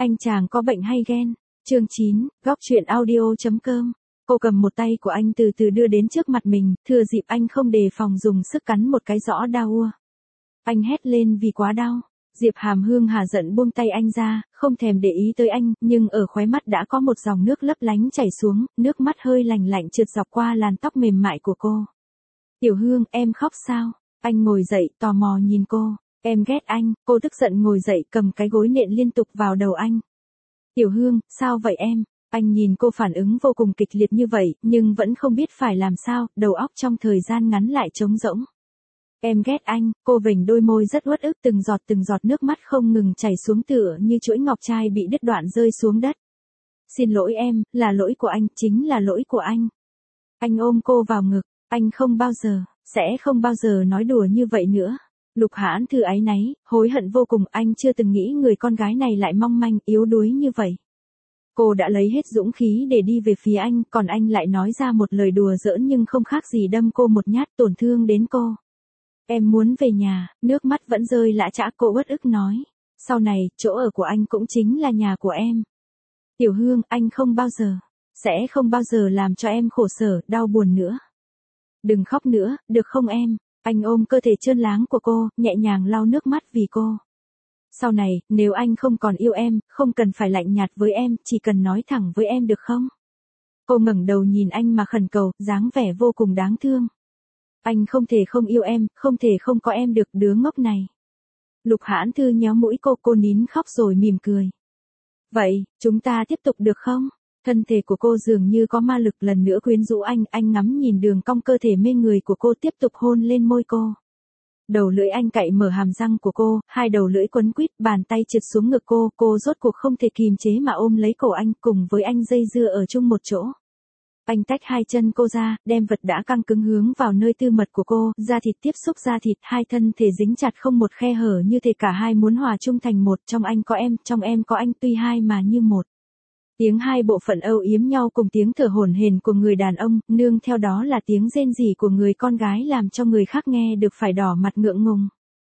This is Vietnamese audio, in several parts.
Anh chàng có bệnh hay ghen? Chương 9, góc truyện audio.com. Cô cầm một tay của anh từ từ đưa đến trước mặt mình, thừa dịp anh không đề phòng dùng sức cắn một cái rõ đau ua. Anh hét lên vì quá đau. Diệp Hàm Hương hà giận buông tay anh ra, không thèm để ý tới anh, nhưng ở khóe mắt đã có một dòng nước lấp lánh chảy xuống, nước mắt hơi lành lạnh trượt dọc qua làn tóc mềm mại của cô. Tiểu Hương, em khóc sao? Anh ngồi dậy, tò mò nhìn cô. Em ghét anh. Cô tức giận ngồi dậy cầm cái gối nện liên tục vào đầu anh. Tiểu Hương, sao vậy em? Anh nhìn cô phản ứng vô cùng kịch liệt như vậy, nhưng vẫn không biết phải làm sao, đầu óc trong thời gian ngắn lại trống rỗng. Em ghét anh. Cô vểnh đôi môi rất uất ức, từng giọt nước mắt không ngừng chảy xuống tựa như chuỗi ngọc trai bị đứt đoạn rơi xuống đất. Xin lỗi em, là lỗi của anh, chính là lỗi của anh. Anh ôm cô vào ngực, anh không bao giờ, sẽ không bao giờ nói đùa như vậy nữa. Lục Hãn Thư áy náy, hối hận vô cùng, anh chưa từng nghĩ người con gái này lại mong manh, yếu đuối như vậy. Cô đã lấy hết dũng khí để đi về phía anh, còn anh lại nói ra một lời đùa giỡn nhưng không khác gì đâm cô một nhát, tổn thương đến cô. Em muốn về nhà, nước mắt vẫn rơi lã chã, cô uất ức nói. Sau này, chỗ ở của anh cũng chính là nhà của em. Tiểu Hương, anh không bao giờ, sẽ không bao giờ làm cho em khổ sở, đau buồn nữa. Đừng khóc nữa, được không em? Anh ôm cơ thể trơn láng của cô, nhẹ nhàng lau nước mắt vì cô. Sau này, nếu anh không còn yêu em, không cần phải lạnh nhạt với em, chỉ cần nói thẳng với em được không? Cô ngẩng đầu nhìn anh mà khẩn cầu, dáng vẻ vô cùng đáng thương. Anh không thể không yêu em, không thể không có em được, đứa ngốc này. Lục Hãn Thư nhéo mũi cô nín khóc rồi mỉm cười. Vậy, chúng ta tiếp tục được không? Thân thể của cô dường như có ma lực lần nữa quyến rũ anh ngắm nhìn đường cong cơ thể mê người của cô tiếp tục hôn lên môi cô. Đầu lưỡi anh cạy mở hàm răng của cô, hai đầu lưỡi quấn quýt, bàn tay trượt xuống ngực cô rốt cuộc không thể kìm chế mà ôm lấy cổ anh, cùng với anh dây dưa ở chung một chỗ. Anh tách hai chân cô ra, đem vật đã căng cứng hướng vào nơi tư mật của cô, da thịt tiếp xúc da thịt, hai thân thể dính chặt không một khe hở, như thể cả hai muốn hòa chung thành một, trong anh có em, trong em có anh, tuy hai mà như một. Tiếng hai bộ phận âu yếm nhau cùng tiếng thở hổn hển của người đàn ông, nương theo đó là tiếng rên rỉ của người con gái làm cho người khác nghe được phải đỏ mặt ngượng ngùng.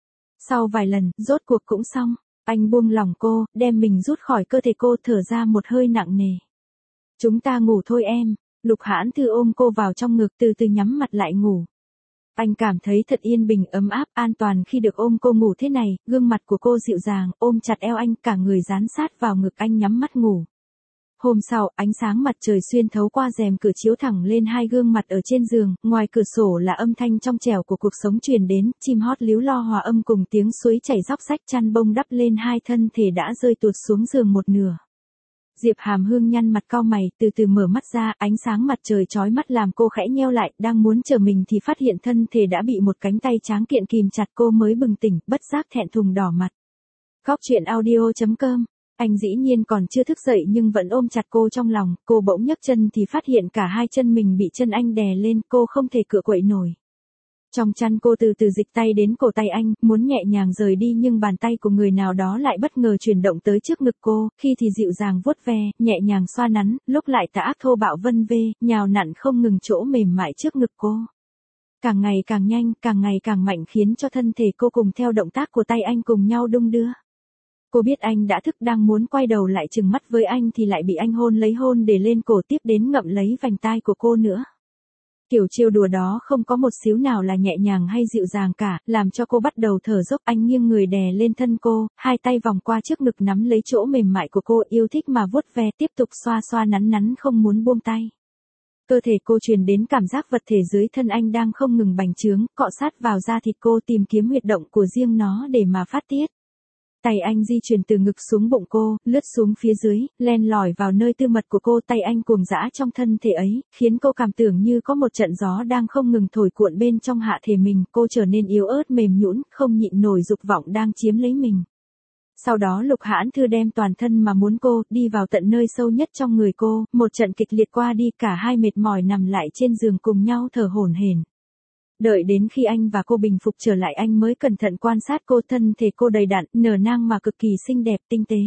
Sau vài lần, rốt cuộc cũng xong, anh buông lỏng cô, đem mình rút khỏi cơ thể cô, thở ra một hơi nặng nề. Chúng ta ngủ thôi em. Lục Hãn Thư ôm cô vào trong ngực, từ từ nhắm mặt lại ngủ. Anh cảm thấy thật yên bình, ấm áp, an toàn khi được ôm cô ngủ thế này, gương mặt của cô dịu dàng, ôm chặt eo anh, cả người dán sát vào ngực anh nhắm mắt ngủ. Hôm sau, ánh sáng mặt trời xuyên thấu qua rèm cửa chiếu thẳng lên hai gương mặt ở trên giường, ngoài cửa sổ là âm thanh trong trẻo của cuộc sống truyền đến, chim hót líu lo hòa âm cùng tiếng suối chảy róc rách, chăn bông đắp lên hai thân thể đã rơi tuột xuống giường một nửa. Diệp Hàm Hương nhăn mặt cau mày, từ từ mở mắt ra, ánh sáng mặt trời chói mắt làm cô khẽ nheo lại, đang muốn trở mình thì phát hiện thân thể đã bị một cánh tay tráng kiện kìm chặt, cô mới bừng tỉnh, bất giác thẹn thùng đỏ mặt. Góc truyện audio.com. Anh dĩ nhiên còn chưa thức dậy nhưng vẫn ôm chặt cô trong lòng, cô bỗng nhấc chân thì phát hiện cả hai chân mình bị chân anh đè lên, cô không thể cựa quậy nổi. Trong chăn cô từ từ dịch tay đến cổ tay anh, muốn nhẹ nhàng rời đi nhưng bàn tay của người nào đó lại bất ngờ chuyển động tới trước ngực cô, khi thì dịu dàng vuốt ve, nhẹ nhàng xoa nắn, lúc lại tà ác thô bạo vân vê, nhào nặn không ngừng chỗ mềm mại trước ngực cô. Càng ngày càng nhanh, càng ngày càng mạnh khiến cho thân thể cô cùng theo động tác của tay anh cùng nhau đung đưa. Cô biết anh đã thức, đang muốn quay đầu lại trừng mắt với anh thì lại bị anh hôn lấy hôn để lên cổ, tiếp đến ngậm lấy vành tai của cô nữa. Kiểu trêu đùa đó không có một xíu nào là nhẹ nhàng hay dịu dàng cả, làm cho cô bắt đầu thở dốc. Anh nghiêng người đè lên thân cô, hai tay vòng qua trước ngực nắm lấy chỗ mềm mại của cô, yêu thích mà vuốt ve, tiếp tục xoa xoa nắn nắn không muốn buông tay. Cơ thể cô truyền đến cảm giác vật thể dưới thân anh đang không ngừng bành trướng, cọ sát vào da thịt cô, tìm kiếm huyệt động của riêng nó để mà phát tiết. Tay anh di chuyển từ ngực xuống bụng cô, lướt xuống phía dưới, len lỏi vào nơi tư mật của cô, tay anh cuồng dã trong thân thể ấy, khiến cô cảm tưởng như có một trận gió đang không ngừng thổi cuộn bên trong hạ thể mình, cô trở nên yếu ớt mềm nhũn, không nhịn nổi dục vọng đang chiếm lấy mình. Sau đó Lục Hãn Thư đem toàn thân mà muốn cô, đi vào tận nơi sâu nhất trong người cô, một trận kịch liệt qua đi, cả hai mệt mỏi nằm lại trên giường cùng nhau thở hổn hển. Đợi đến khi anh và cô bình phục trở lại anh mới cẩn thận quan sát cô, thân thể cô đầy đặn, nở nang mà cực kỳ xinh đẹp, tinh tế.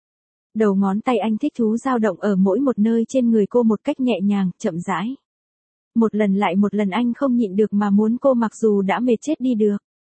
Đầu ngón tay anh thích thú dao động ở mỗi một nơi trên người cô một cách nhẹ nhàng, chậm rãi. Một lần lại một lần anh không nhịn được mà muốn cô mặc dù đã mệt chết đi được.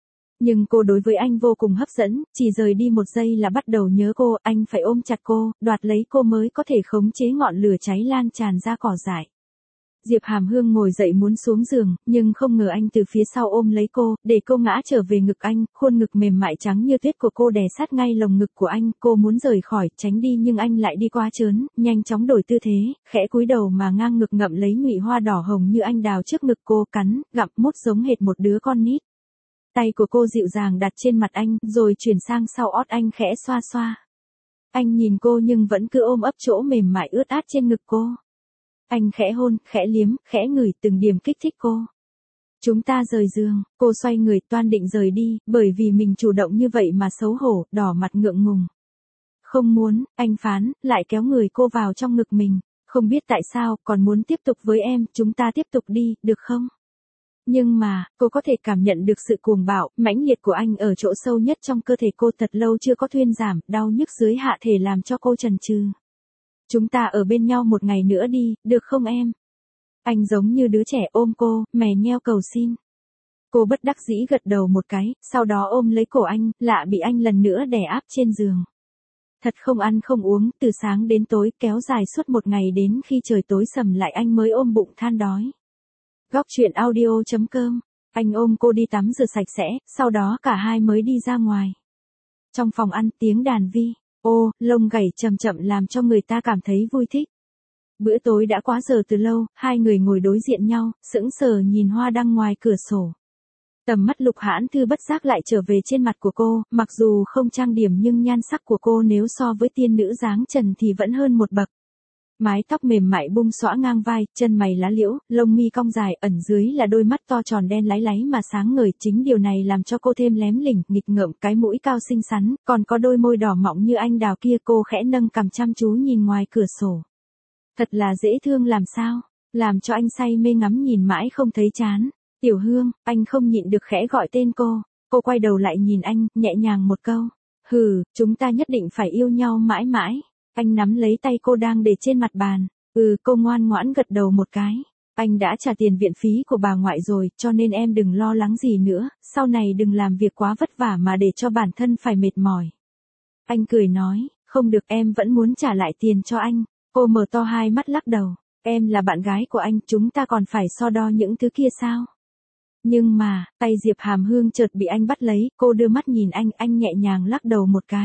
Nhưng cô đối với anh vô cùng hấp dẫn, chỉ rời đi một giây là bắt đầu nhớ cô, anh phải ôm chặt cô, đoạt lấy cô mới có thể khống chế ngọn lửa cháy lan tràn ra cỏ dại. Diệp Hàm Hương ngồi dậy muốn xuống giường, nhưng không ngờ anh từ phía sau ôm lấy cô, để cô ngã trở về ngực anh, khuôn ngực mềm mại trắng như tuyết của cô đè sát ngay lồng ngực của anh, cô muốn rời khỏi, tránh đi nhưng anh lại đi qua trớn, nhanh chóng đổi tư thế, khẽ cúi đầu mà ngang ngực ngậm lấy nhụy hoa đỏ hồng như anh đào trước ngực cô, cắn, gặm, mút giống hệt một đứa con nít. Tay của cô dịu dàng đặt trên mặt anh, rồi chuyển sang sau ót anh khẽ xoa xoa. Anh nhìn cô nhưng vẫn cứ ôm ấp chỗ mềm mại ướt át trên ngực cô. Anh khẽ hôn, khẽ liếm, khẽ ngửi từng điểm kích thích cô. Chúng ta rời giường, cô xoay người toan định rời đi, bởi vì mình chủ động như vậy mà xấu hổ, đỏ mặt ngượng ngùng. Không muốn, anh phán, lại kéo người cô vào trong ngực mình. Không biết tại sao, còn muốn tiếp tục với em, chúng ta tiếp tục đi, được không? Nhưng mà, cô có thể cảm nhận được sự cuồng bạo, mãnh liệt của anh ở chỗ sâu nhất trong cơ thể cô thật lâu chưa có thuyên giảm, đau nhức dưới hạ thể làm cho cô chần chừ. Chúng ta ở bên nhau một ngày nữa đi, được không em? Anh giống như đứa trẻ ôm cô, mè nheo cầu xin. Cô bất đắc dĩ gật đầu một cái, sau đó ôm lấy cổ anh, lạ bị anh lần nữa đè áp trên giường. Thật không ăn không uống, từ sáng đến tối, kéo dài suốt một ngày đến khi trời tối sầm lại anh mới ôm bụng than đói. Góc truyện audio.com, anh ôm cô đi tắm rửa sạch sẽ, sau đó cả hai mới đi ra ngoài. Trong phòng ăn tiếng đàn vi, ô, lông gảy chậm chậm làm cho người ta cảm thấy vui thích. Bữa tối đã quá giờ từ lâu, hai người ngồi đối diện nhau, sững sờ nhìn hoa đăng ngoài cửa sổ. Tầm mắt Lục Hãn Thư bất giác lại trở về trên mặt của cô, mặc dù không trang điểm nhưng nhan sắc của cô nếu so với tiên nữ dáng trần thì vẫn hơn một bậc. Mái tóc mềm mại bung xõa ngang vai, chân mày lá liễu, lông mi cong dài, ẩn dưới là đôi mắt to tròn đen láy láy mà sáng ngời, chính điều này làm cho cô thêm lém lỉnh, nghịch ngợm, cái mũi cao xinh xắn, còn có đôi môi đỏ mọng như anh đào kia. Cô khẽ nâng cằm chăm chú nhìn ngoài cửa sổ. Thật là dễ thương làm sao, làm cho anh say mê ngắm nhìn mãi không thấy chán. Tiểu Hương, anh không nhịn được khẽ gọi tên cô. Cô quay đầu lại nhìn anh, nhẹ nhàng một câu. Hừ, chúng ta nhất định phải yêu nhau mãi mãi. Anh nắm lấy tay cô đang để trên mặt bàn. Cô ngoan ngoãn gật đầu một cái. Anh đã trả tiền viện phí của bà ngoại rồi, cho nên em đừng lo lắng gì nữa, sau này đừng làm việc quá vất vả mà để cho bản thân phải mệt mỏi. Anh cười nói, không được, em vẫn muốn trả lại tiền cho anh. Cô mở to hai mắt lắc đầu. Em là bạn gái của anh, chúng ta còn phải so đo những thứ kia sao? Nhưng mà, tay Diệp Hàm Hương chợt bị anh bắt lấy, cô đưa mắt nhìn anh nhẹ nhàng lắc đầu một cái.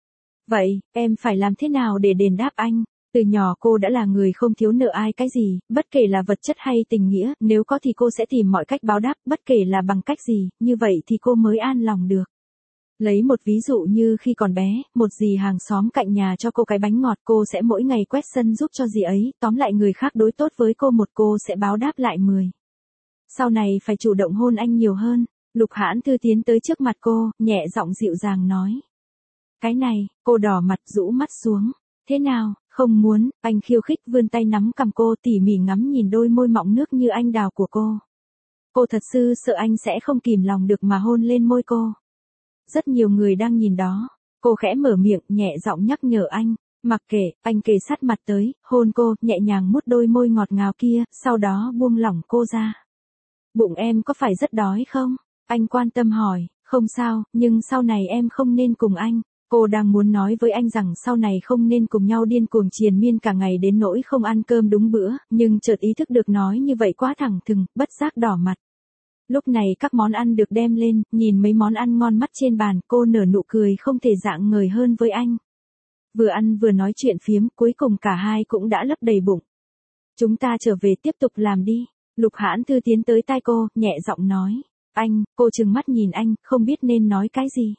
Vậy, em phải làm thế nào để đền đáp anh? Từ nhỏ cô đã là người không thiếu nợ ai cái gì, bất kể là vật chất hay tình nghĩa, nếu có thì cô sẽ tìm mọi cách báo đáp, bất kể là bằng cách gì, như vậy thì cô mới an lòng được. Lấy một ví dụ như khi còn bé, một dì hàng xóm cạnh nhà cho cô cái bánh ngọt, cô sẽ mỗi ngày quét sân giúp cho dì ấy, tóm lại người khác đối tốt với cô một, cô sẽ báo đáp lại 10. Sau này phải chủ động hôn anh nhiều hơn. Lục Hãn Thư tiến tới trước mặt cô, nhẹ giọng dịu dàng nói. Cái này, cô đỏ mặt rũ mắt xuống. Thế nào, không muốn, anh khiêu khích vươn tay nắm cằm cô, tỉ mỉ ngắm nhìn đôi môi mọng nước như anh đào của cô. Cô thật sự sợ anh sẽ không kìm lòng được mà hôn lên môi cô. Rất nhiều người đang nhìn đó. Cô khẽ mở miệng, nhẹ giọng nhắc nhở anh. Mặc kệ, anh kề sát mặt tới, hôn cô, nhẹ nhàng mút đôi môi ngọt ngào kia, sau đó buông lỏng cô ra. Bụng em có phải rất đói không? Anh quan tâm hỏi. Không sao, nhưng sau này em không nên cùng anh. Cô đang muốn nói với anh rằng sau này không nên cùng nhau điên cuồng triền miên cả ngày đến nỗi không ăn cơm đúng bữa, nhưng chợt ý thức được nói như vậy quá thẳng thừng, bất giác đỏ mặt. Lúc này các món ăn được đem lên, nhìn mấy món ăn ngon mắt trên bàn, cô nở nụ cười không thể rạng ngời hơn với anh. Vừa ăn vừa nói chuyện phiếm, cuối cùng cả hai cũng đã lấp đầy bụng. Chúng ta trở về tiếp tục làm đi. Lục Hãn Thư tiến tới tai cô, nhẹ giọng nói. Anh, cô trừng mắt nhìn anh, không biết nên nói cái gì.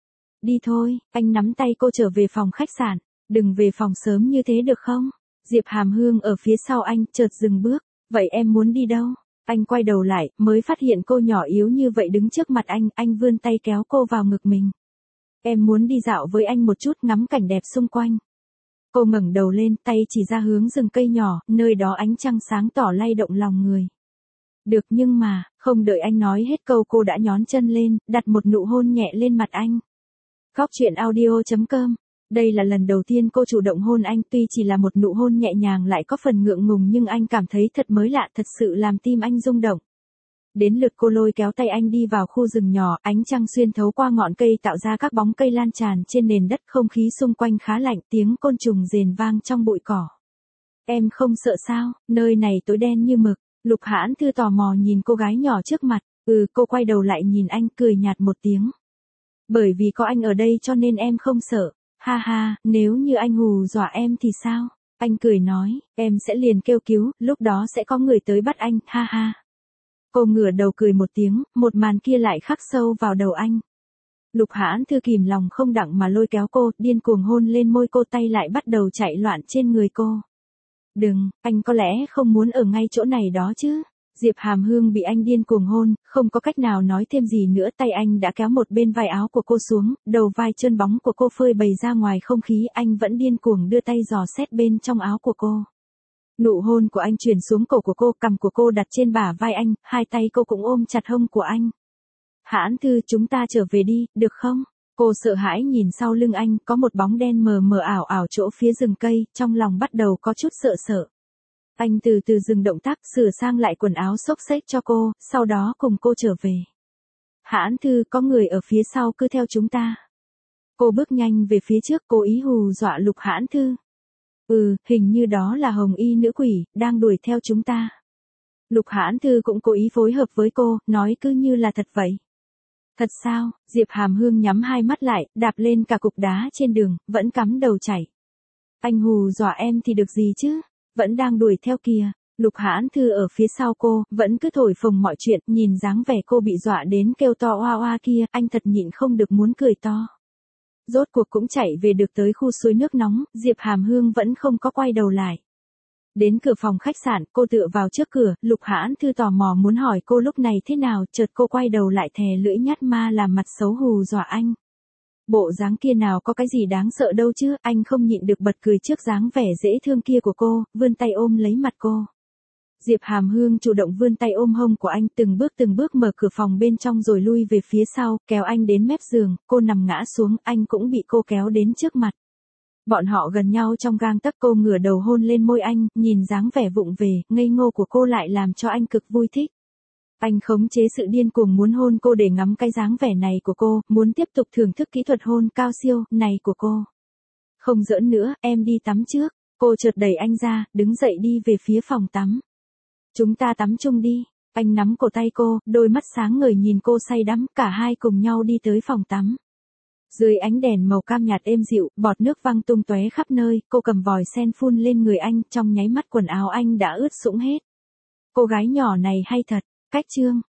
Đi thôi, anh nắm tay cô trở về phòng khách sạn. Đừng về phòng sớm như thế được không? Diệp Hàm Hương ở phía sau anh, chợt dừng bước. Vậy em muốn đi đâu? Anh quay đầu lại, mới phát hiện cô nhỏ yếu như vậy đứng trước mặt anh vươn tay kéo cô vào ngực mình. Em muốn đi dạo với anh một chút, ngắm cảnh đẹp xung quanh. Cô ngẩng đầu lên, tay chỉ ra hướng rừng cây nhỏ, nơi đó ánh trăng sáng tỏ lay động lòng người. Được, nhưng mà, không đợi anh nói hết câu cô đã nhón chân lên, đặt một nụ hôn nhẹ lên mặt anh. Góc truyện audio.com. Đây là lần đầu tiên cô chủ động hôn anh, tuy chỉ là một nụ hôn nhẹ nhàng lại có phần ngượng ngùng nhưng anh cảm thấy thật mới lạ, thật sự làm tim anh rung động. Đến lượt cô lôi kéo tay anh đi vào khu rừng nhỏ, ánh trăng xuyên thấu qua ngọn cây tạo ra các bóng cây lan tràn trên nền đất, không khí xung quanh khá lạnh, tiếng côn trùng rền vang trong bụi cỏ. Em không sợ sao, nơi này tối đen như mực. Lục Hãn Thư tò mò nhìn cô gái nhỏ trước mặt. Cô quay đầu lại nhìn anh, cười nhạt một tiếng. Bởi vì có anh ở đây cho nên em không sợ. Ha ha, nếu như anh hù dọa em thì sao? Anh cười nói, em sẽ liền kêu cứu, lúc đó sẽ có người tới bắt anh, ha ha. Cô ngửa đầu cười một tiếng, một màn kia lại khắc sâu vào đầu anh. Lục Hãn Thư kìm lòng không đặng mà lôi kéo cô, điên cuồng hôn lên môi cô, tay lại bắt đầu chạy loạn trên người cô. Đừng, anh có lẽ không muốn ở ngay chỗ này đó chứ. Diệp Hàm Hương bị anh điên cuồng hôn, không có cách nào nói thêm gì nữa, tay anh đã kéo một bên vai áo của cô xuống, đầu vai trơn bóng của cô phơi bày ra ngoài không khí, anh vẫn điên cuồng đưa tay dò xét bên trong áo của cô. Nụ hôn của anh truyền xuống cổ của cô, cằm của cô đặt trên bả vai anh, hai tay cô cũng ôm chặt hông của anh. Hãn Thư, chúng ta trở về đi, được không? Cô sợ hãi nhìn sau lưng anh, có một bóng đen mờ mờ ảo ảo chỗ phía rừng cây, trong lòng bắt đầu có chút sợ sợ. Anh từ từ dừng động tác, sửa sang lại quần áo xốc xếch cho cô, sau đó cùng cô trở về. Hãn Thư, có người ở phía sau, cứ theo chúng ta. Cô bước nhanh về phía trước, cố ý hù dọa Lục Hãn Thư. Hình như đó là hồng y nữ quỷ, đang đuổi theo chúng ta. Lục Hãn Thư cũng cố ý phối hợp với cô, nói cứ như là thật vậy. Thật sao? Diệp Hàm Hương nhắm hai mắt lại, đạp lên cả cục đá trên đường, vẫn cắm đầu chạy. Anh hù dọa em thì được gì chứ? Vẫn đang đuổi theo kìa. Lục Hãn Thư ở phía sau cô, vẫn cứ thổi phồng mọi chuyện, nhìn dáng vẻ cô bị dọa đến kêu to oa oa kia, anh thật nhịn không được muốn cười to. Rốt cuộc cũng chạy về được tới khu suối nước nóng, Diệp Hàm Hương vẫn không có quay đầu lại. Đến cửa phòng khách sạn, cô tựa vào trước cửa, Lục Hãn Thư tò mò muốn hỏi cô lúc này thế nào, chợt cô quay đầu lại thè lưỡi nhát ma làm mặt xấu hù dọa anh. Bộ dáng kia nào có cái gì đáng sợ đâu chứ, anh không nhịn được bật cười trước dáng vẻ dễ thương kia của cô, vươn tay ôm lấy mặt cô. Diệp Hàm Hương chủ động vươn tay ôm hông của anh, từng bước mở cửa phòng bên trong rồi lui về phía sau, kéo anh đến mép giường, cô nằm ngã xuống, anh cũng bị cô kéo đến trước mặt. Bọn họ gần nhau trong gang tấc, cô ngửa đầu hôn lên môi anh, nhìn dáng vẻ vụng về, ngây ngô của cô lại làm cho anh cực vui thích. Anh khống chế sự điên cuồng muốn hôn cô để ngắm cái dáng vẻ này của cô, muốn tiếp tục thưởng thức kỹ thuật hôn cao siêu này của cô. Không giỡn nữa, em đi tắm trước. Cô chợt đẩy anh ra, đứng dậy đi về phía phòng tắm. Chúng ta tắm chung đi. Anh nắm cổ tay cô, đôi mắt sáng ngời nhìn cô say đắm, cả hai cùng nhau đi tới phòng tắm. Dưới ánh đèn màu cam nhạt êm dịu, bọt nước văng tung tóe khắp nơi, cô cầm vòi sen phun lên người anh, trong nháy mắt quần áo anh đã ướt sũng hết. Cô gái nhỏ này hay thật. Cách chương